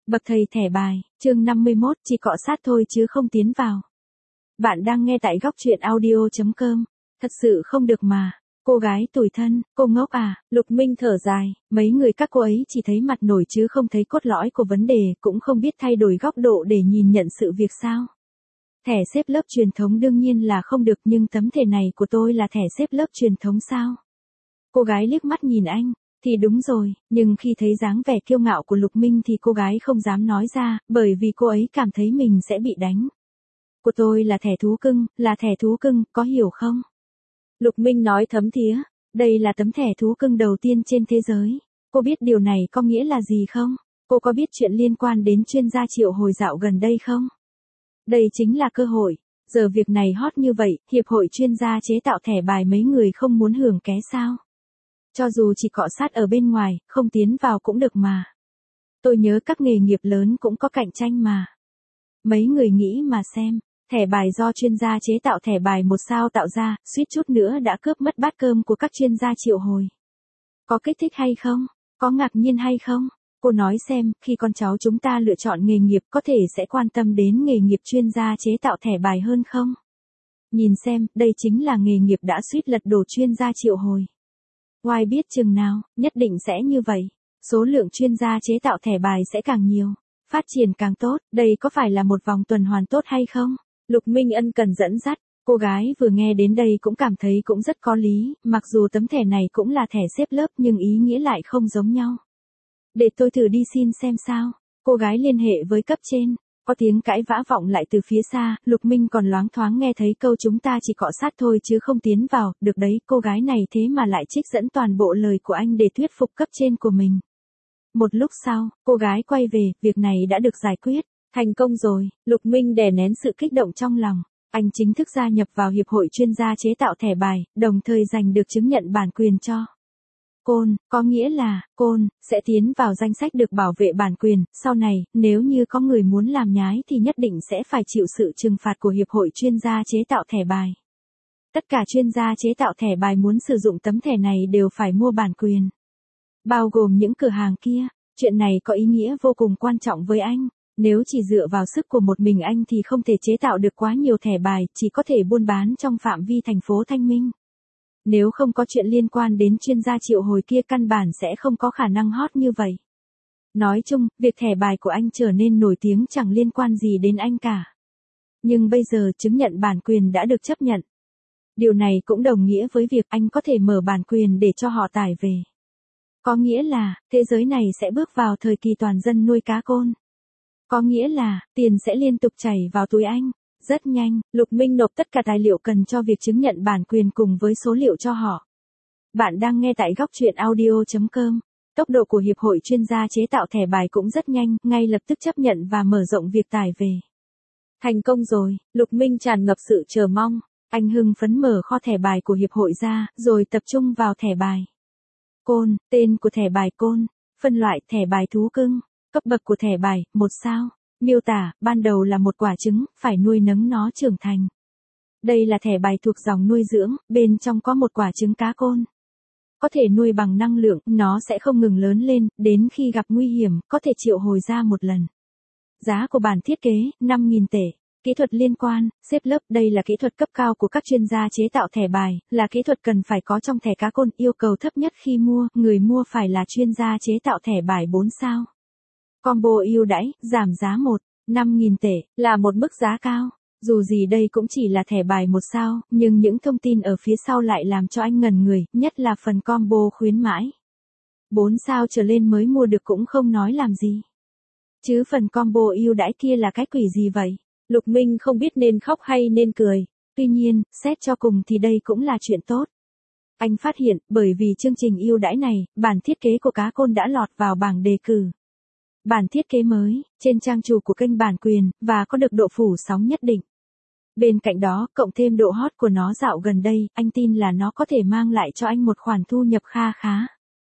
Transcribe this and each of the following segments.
Bậc thầy thẻ bài, chương 51, chỉ cọ sát thôi chứ không tiến vào. Bạn đang nghe tại góc truyện audio.com. Thật sự không được mà. Cô gái tủi thân, cô ngốc à, Lục Minh thở dài, mấy người các cô ấy chỉ thấy mặt nổi chứ không thấy cốt lõi của vấn đề, cũng không biết thay đổi góc độ để nhìn nhận sự việc sao. Thẻ xếp lớp truyền thống đương nhiên là không được, nhưng tấm thẻ này của tôi là thẻ xếp lớp truyền thống sao? Cô gái liếc mắt nhìn anh. Thì đúng rồi, nhưng khi thấy dáng vẻ kiêu ngạo của Lục Minh thì cô gái không dám nói ra, bởi vì cô ấy cảm thấy mình sẽ bị đánh. Của tôi là thẻ thú cưng, có hiểu không? Lục Minh nói thấm thía, đây là tấm thẻ thú cưng đầu tiên trên thế giới. Cô biết điều này có nghĩa là gì không? Cô có biết chuyện liên quan đến chuyên gia triệu hồi dạo gần đây không? Đây chính là cơ hội. Giờ việc này hot như vậy, hiệp hội chuyên gia chế tạo thẻ bài mấy người không muốn hưởng ké sao? Cho dù chỉ cọ sát ở bên ngoài, không tiến vào cũng được mà. Tôi nhớ các nghề nghiệp lớn cũng có cạnh tranh mà. Mấy người nghĩ mà xem, thẻ bài do chuyên gia chế tạo thẻ bài 1 sao tạo ra, suýt chút nữa đã cướp mất bát cơm của các chuyên gia triệu hồi. Có kích thích hay không? Có ngạc nhiên hay không? Cô nói xem, khi con cháu chúng ta lựa chọn nghề nghiệp có thể sẽ quan tâm đến nghề nghiệp chuyên gia chế tạo thẻ bài hơn không? Nhìn xem, đây chính là nghề nghiệp đã suýt lật đổ chuyên gia triệu hồi. Ngoài biết chừng nào, nhất định sẽ như vậy. Số lượng chuyên gia chế tạo thẻ bài sẽ càng nhiều. Phát triển càng tốt, đây có phải là một vòng tuần hoàn tốt hay không? Lục Minh ân cần dẫn dắt. Cô gái vừa nghe đến đây cũng cảm thấy cũng rất có lý, mặc dù tấm thẻ này cũng là thẻ xếp lớp nhưng ý nghĩa lại không giống nhau. Để tôi thử đi xin xem sao. Cô gái liên hệ với cấp trên. Có tiếng cãi vã vọng lại từ phía xa, Lục Minh còn loáng thoáng nghe thấy câu chúng ta chỉ cọ sát thôi chứ không tiến vào, được đấy, cô gái này thế mà lại trích dẫn toàn bộ lời của anh để thuyết phục cấp trên của mình. Một lúc sau, cô gái quay về, việc này đã được giải quyết, thành công rồi, Lục Minh đè nén sự kích động trong lòng. Anh chính thức gia nhập vào hiệp hội chuyên gia chế tạo thẻ bài, đồng thời giành được chứng nhận bản quyền cho Côn, có nghĩa là, Côn, sẽ tiến vào danh sách được bảo vệ bản quyền, sau này, nếu như có người muốn làm nhái thì nhất định sẽ phải chịu sự trừng phạt của Hiệp hội chuyên gia chế tạo thẻ bài. Tất cả chuyên gia chế tạo thẻ bài muốn sử dụng tấm thẻ này đều phải mua bản quyền. Bao gồm những cửa hàng kia, chuyện này có ý nghĩa vô cùng quan trọng với anh. Nếu chỉ dựa vào sức của một mình anh thì không thể chế tạo được quá nhiều thẻ bài, chỉ có thể buôn bán trong phạm vi thành phố Thanh Minh. Nếu không có chuyện liên quan đến chuyên gia triệu hồi kia căn bản sẽ không có khả năng hot như vậy. Nói chung, việc thẻ bài của anh trở nên nổi tiếng chẳng liên quan gì đến anh cả. Nhưng bây giờ chứng nhận bản quyền đã được chấp nhận. Điều này cũng đồng nghĩa với việc anh có thể mở bản quyền để cho họ tải về. Có nghĩa là, thế giới này sẽ bước vào thời kỳ toàn dân nuôi cá côn. Có nghĩa là, tiền sẽ liên tục chảy vào túi anh. Rất nhanh, Lục Minh nộp tất cả tài liệu cần cho việc chứng nhận bản quyền cùng với số liệu cho họ. Bạn đang nghe tại góc truyện audio.com. Tốc độ của Hiệp hội chuyên gia chế tạo thẻ bài cũng rất nhanh, ngay lập tức chấp nhận và mở rộng việc tải về. Thành công rồi, Lục Minh tràn ngập sự chờ mong. Anh hưng phấn mở kho thẻ bài của Hiệp hội ra, rồi tập trung vào thẻ bài. Côn, tên của thẻ bài Côn. Phân loại thẻ bài thú cưng. Cấp bậc của thẻ bài, 1 sao. Miêu tả, ban đầu là một quả trứng, phải nuôi nấng nó trưởng thành. Đây là thẻ bài thuộc dòng nuôi dưỡng, bên trong có một quả trứng cá côn. Có thể nuôi bằng năng lượng, nó sẽ không ngừng lớn lên, đến khi gặp nguy hiểm, có thể triệu hồi ra một lần. Giá của bản thiết kế, 5.000 tệ. Kỹ thuật liên quan, xếp lớp, đây là kỹ thuật cấp cao của các chuyên gia chế tạo thẻ bài, là kỹ thuật cần phải có trong thẻ cá côn, yêu cầu thấp nhất khi mua, người mua phải là chuyên gia chế tạo thẻ bài 4 sao. Combo ưu đãi, giảm giá 5.000 tệ, là một mức giá cao. Dù gì đây cũng chỉ là thẻ bài 1 sao, nhưng những thông tin ở phía sau lại làm cho anh ngẩn người, nhất là phần combo khuyến mãi. 4 sao trở lên mới mua được cũng không nói làm gì. Chứ phần combo ưu đãi kia là cái quỷ gì vậy? Lục Minh không biết nên khóc hay nên cười. Tuy nhiên, xét cho cùng thì đây cũng là chuyện tốt. Anh phát hiện, bởi vì chương trình ưu đãi này, bản thiết kế của cá côn đã lọt vào bảng đề cử. Bản thiết kế mới, trên trang chủ của kênh bản quyền, và có được độ phủ sóng nhất định. Bên cạnh đó, cộng thêm độ hot của nó dạo gần đây, anh tin là nó có thể mang lại cho anh một khoản thu nhập kha khá.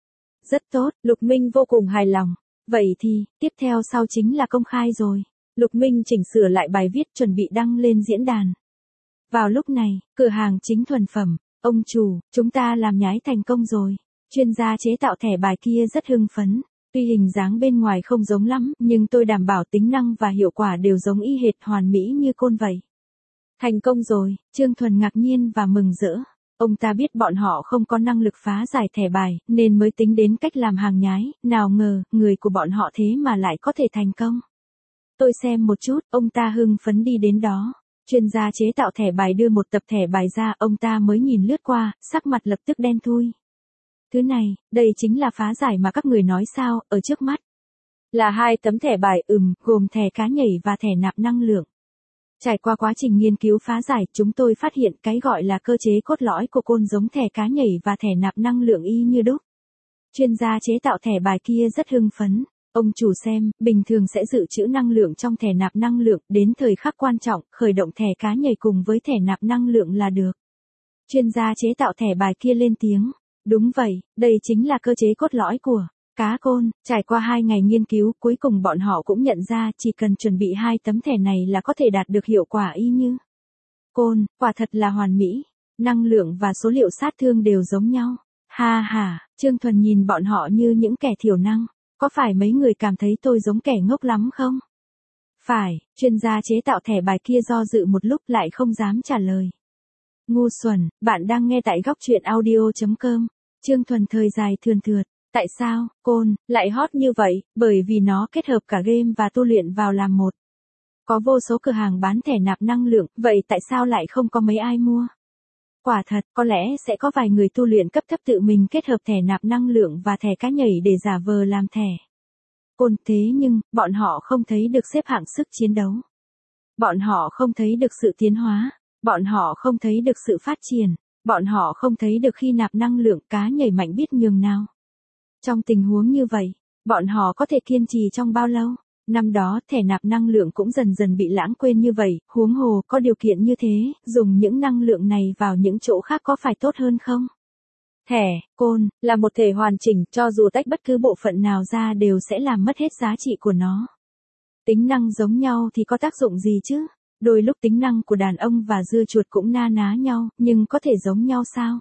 Rất tốt, Lục Minh vô cùng hài lòng. Vậy thì, tiếp theo sau chính là công khai rồi. Lục Minh chỉnh sửa lại bài viết chuẩn bị đăng lên diễn đàn. Vào lúc này, cửa hàng chính thuần phẩm, ông chủ, chúng ta làm nhái thành công rồi. Chuyên gia chế tạo thẻ bài kia rất hưng phấn. Tuy hình dáng bên ngoài không giống lắm, nhưng tôi đảm bảo tính năng và hiệu quả đều giống y hệt hoàn mỹ như côn vậy. Thành công rồi, Trương Thuần ngạc nhiên và mừng rỡ. Ông ta biết bọn họ không có năng lực phá giải thẻ bài, nên mới tính đến cách làm hàng nhái, nào ngờ, người của bọn họ thế mà lại có thể thành công. Tôi xem một chút, ông ta hưng phấn đi đến đó. Chuyên gia chế tạo thẻ bài đưa một tập thẻ bài ra, ông ta mới nhìn lướt qua, sắc mặt lập tức đen thui. Thứ này, đây chính là phá giải mà các người nói sao, ở trước mắt. Là 2 tấm thẻ bài, gồm thẻ cá nhảy và thẻ nạp năng lượng. Trải qua quá trình nghiên cứu phá giải, chúng tôi phát hiện cái gọi là cơ chế cốt lõi của côn giống thẻ cá nhảy và thẻ nạp năng lượng y như đúc. Chuyên gia chế tạo thẻ bài kia rất hưng phấn. Ông chủ xem, bình thường sẽ dự trữ năng lượng trong thẻ nạp năng lượng, đến thời khắc quan trọng, khởi động thẻ cá nhảy cùng với thẻ nạp năng lượng là được. Chuyên gia chế tạo thẻ bài kia lên tiếng. Đúng vậy, đây chính là cơ chế cốt lõi của cá côn. Trải qua 2 ngày nghiên cứu, cuối cùng bọn họ cũng nhận ra chỉ cần chuẩn bị 2 tấm thẻ này là có thể đạt được hiệu quả y như côn, quả thật là hoàn mỹ. Năng lượng và số liệu sát thương đều giống nhau. Ha ha, Trương Thuần nhìn bọn họ như những kẻ thiểu năng. Có phải mấy người cảm thấy tôi giống kẻ ngốc lắm không? Phải, chuyên gia chế tạo thẻ bài kia do dự một lúc lại không dám trả lời. Ngu xuẩn, bạn đang nghe tại góc truyện audio.com. Trương Thuần thời dài thườn thượt. Tại sao, côn, lại hot như vậy? Bởi vì nó kết hợp cả game và tu luyện vào làm một. Có vô số cửa hàng bán thẻ nạp năng lượng, vậy tại sao lại không có mấy ai mua? Quả thật, có lẽ sẽ có vài người tu luyện cấp thấp tự mình kết hợp thẻ nạp năng lượng và thẻ cá nhảy để giả vờ làm thẻ côn, thế nhưng, bọn họ không thấy được xếp hạng sức chiến đấu. Bọn họ không thấy được sự tiến hóa. Bọn họ không thấy được sự phát triển. Bọn họ không thấy được khi nạp năng lượng cá nhảy mạnh biết nhường nào. Trong tình huống như vậy, bọn họ có thể kiên trì trong bao lâu? Năm đó, thẻ nạp năng lượng cũng dần dần bị lãng quên như vậy, huống hồ, có điều kiện như thế, dùng những năng lượng này vào những chỗ khác có phải tốt hơn không? Thẻ, côn, là một thể hoàn chỉnh, cho dù tách bất cứ bộ phận nào ra đều sẽ làm mất hết giá trị của nó. Tính năng giống nhau thì có tác dụng gì chứ? Đôi lúc tính năng của đàn ông và dưa chuột cũng na ná nhau, nhưng có thể giống nhau sao?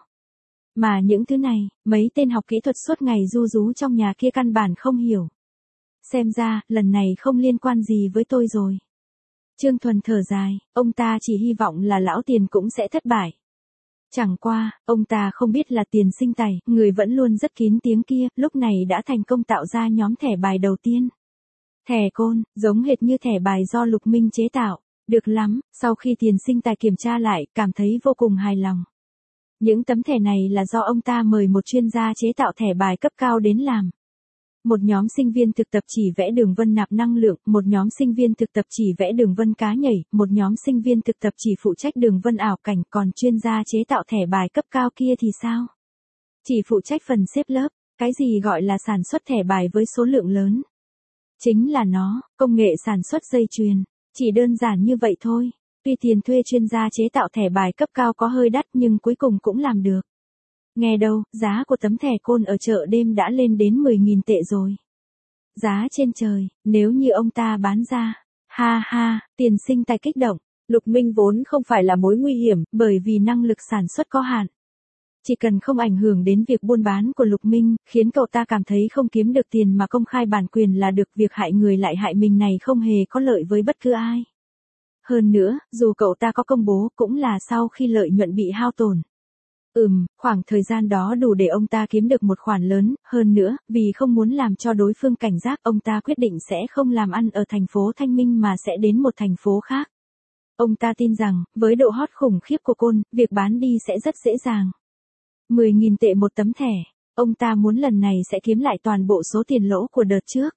Mà những thứ này, mấy tên học kỹ thuật suốt ngày ru rú trong nhà kia căn bản không hiểu. Xem ra, lần này không liên quan gì với tôi rồi. Trương Thuần thở dài, ông ta chỉ hy vọng là lão Tiền cũng sẽ thất bại. Chẳng qua, ông ta không biết là Tiền Sinh Tài, người vẫn luôn rất kín tiếng kia, lúc này đã thành công tạo ra nhóm thẻ bài đầu tiên. Thẻ côn, giống hệt như thẻ bài do Lục Minh chế tạo. Được lắm, sau khi Tiền Sinh Tài kiểm tra lại, cảm thấy vô cùng hài lòng. Những tấm thẻ này là do ông ta mời một chuyên gia chế tạo thẻ bài cấp cao đến làm. Một nhóm sinh viên thực tập chỉ vẽ đường vân nạp năng lượng, một nhóm sinh viên thực tập chỉ vẽ đường vân cá nhảy, một nhóm sinh viên thực tập chỉ phụ trách đường vân ảo cảnh, còn chuyên gia chế tạo thẻ bài cấp cao kia thì sao? Chỉ phụ trách phần xếp lớp, cái gì gọi là sản xuất thẻ bài với số lượng lớn? Chính là nó, công nghệ sản xuất dây chuyền, chỉ đơn giản như vậy thôi. Tuy tiền thuê chuyên gia chế tạo thẻ bài cấp cao có hơi đắt nhưng cuối cùng cũng làm được. Nghe đâu, giá của tấm thẻ côn ở chợ đêm đã lên đến 10.000 tệ rồi. Giá trên trời, nếu như ông ta bán ra. Ha ha, Tiền Sinh Tài kích động. Lục Minh vốn không phải là mối nguy hiểm, bởi vì năng lực sản xuất có hạn. Chỉ cần không ảnh hưởng đến việc buôn bán của Lục Minh, khiến cậu ta cảm thấy không kiếm được tiền mà công khai bản quyền là được, việc hại người lại hại mình này không hề có lợi với bất cứ ai. Hơn nữa, dù cậu ta có công bố cũng là sau khi lợi nhuận bị hao tổn. Khoảng thời gian đó đủ để ông ta kiếm được một khoản lớn, hơn nữa, vì không muốn làm cho đối phương cảnh giác, ông ta quyết định sẽ không làm ăn ở thành phố Thanh Minh mà sẽ đến một thành phố khác. Ông ta tin rằng, với độ hot khủng khiếp của côn, việc bán đi sẽ rất dễ dàng. 10.000 tệ một tấm thẻ, ông ta muốn lần này sẽ kiếm lại toàn bộ số tiền lỗ của đợt trước.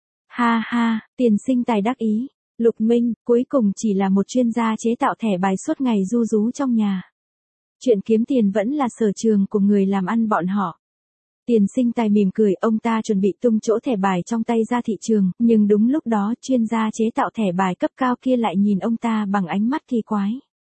Ha ha, Tiền Sinh Tài đắc ý. Lục Minh, cuối cùng chỉ là một chuyên gia chế tạo thẻ bài suốt ngày ru rú trong nhà. Chuyện kiếm tiền vẫn là sở trường của người làm ăn bọn họ. Tiền Sinh Tài mỉm cười, ông ta chuẩn bị tung chỗ thẻ bài trong tay ra thị trường, nhưng đúng lúc đó chuyên gia chế tạo thẻ bài cấp cao kia lại nhìn ông ta bằng ánh mắt kỳ quái.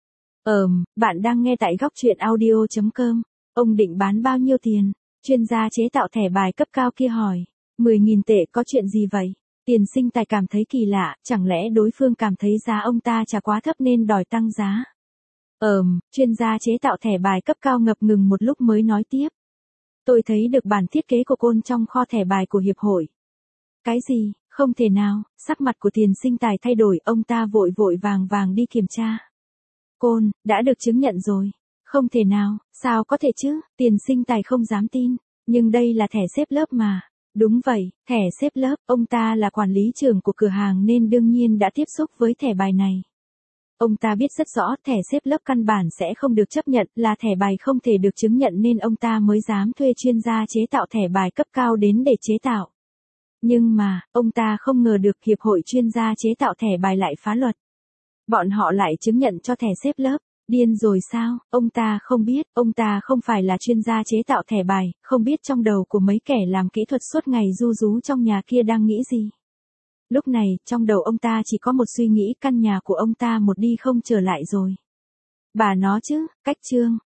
Bạn đang nghe tại góc truyện audio.com. Ông định bán bao nhiêu tiền? Chuyên gia chế tạo thẻ bài cấp cao kia hỏi. 10.000 tệ, có chuyện gì vậy? Tiền Sinh Tài cảm thấy kỳ lạ, chẳng lẽ đối phương cảm thấy giá ông ta trả quá thấp nên đòi tăng giá? Chuyên gia chế tạo thẻ bài cấp cao ngập ngừng một lúc mới nói tiếp. Tôi thấy được bản thiết kế của côn trong kho thẻ bài của hiệp hội. Cái gì, không thể nào, sắc mặt của Tiền Sinh Tài thay đổi, ông ta vội vội vàng vàng đi kiểm tra. Côn, đã được chứng nhận rồi. Không thể nào, sao có thể chứ, Tiền Sinh Tài không dám tin. Nhưng đây là thẻ xếp lớp mà. Đúng vậy, thẻ xếp lớp, ông ta là quản lý trưởng của cửa hàng nên đương nhiên đã tiếp xúc với thẻ bài này. Ông ta biết rất rõ thẻ xếp lớp căn bản sẽ không được chấp nhận, là thẻ bài không thể được chứng nhận nên ông ta mới dám thuê chuyên gia chế tạo thẻ bài cấp cao đến để chế tạo. Nhưng mà, ông ta không ngờ được hiệp hội chuyên gia chế tạo thẻ bài lại phá luật. Bọn họ lại chứng nhận cho thẻ xếp lớp. Điên rồi sao, ông ta không biết, ông ta không phải là chuyên gia chế tạo thẻ bài, không biết trong đầu của mấy kẻ làm kỹ thuật suốt ngày ru rú trong nhà kia đang nghĩ gì. Lúc này, trong đầu ông ta chỉ có một suy nghĩ, căn nhà của ông ta một đi không trở lại rồi. Bà nó chứ, cách Trương,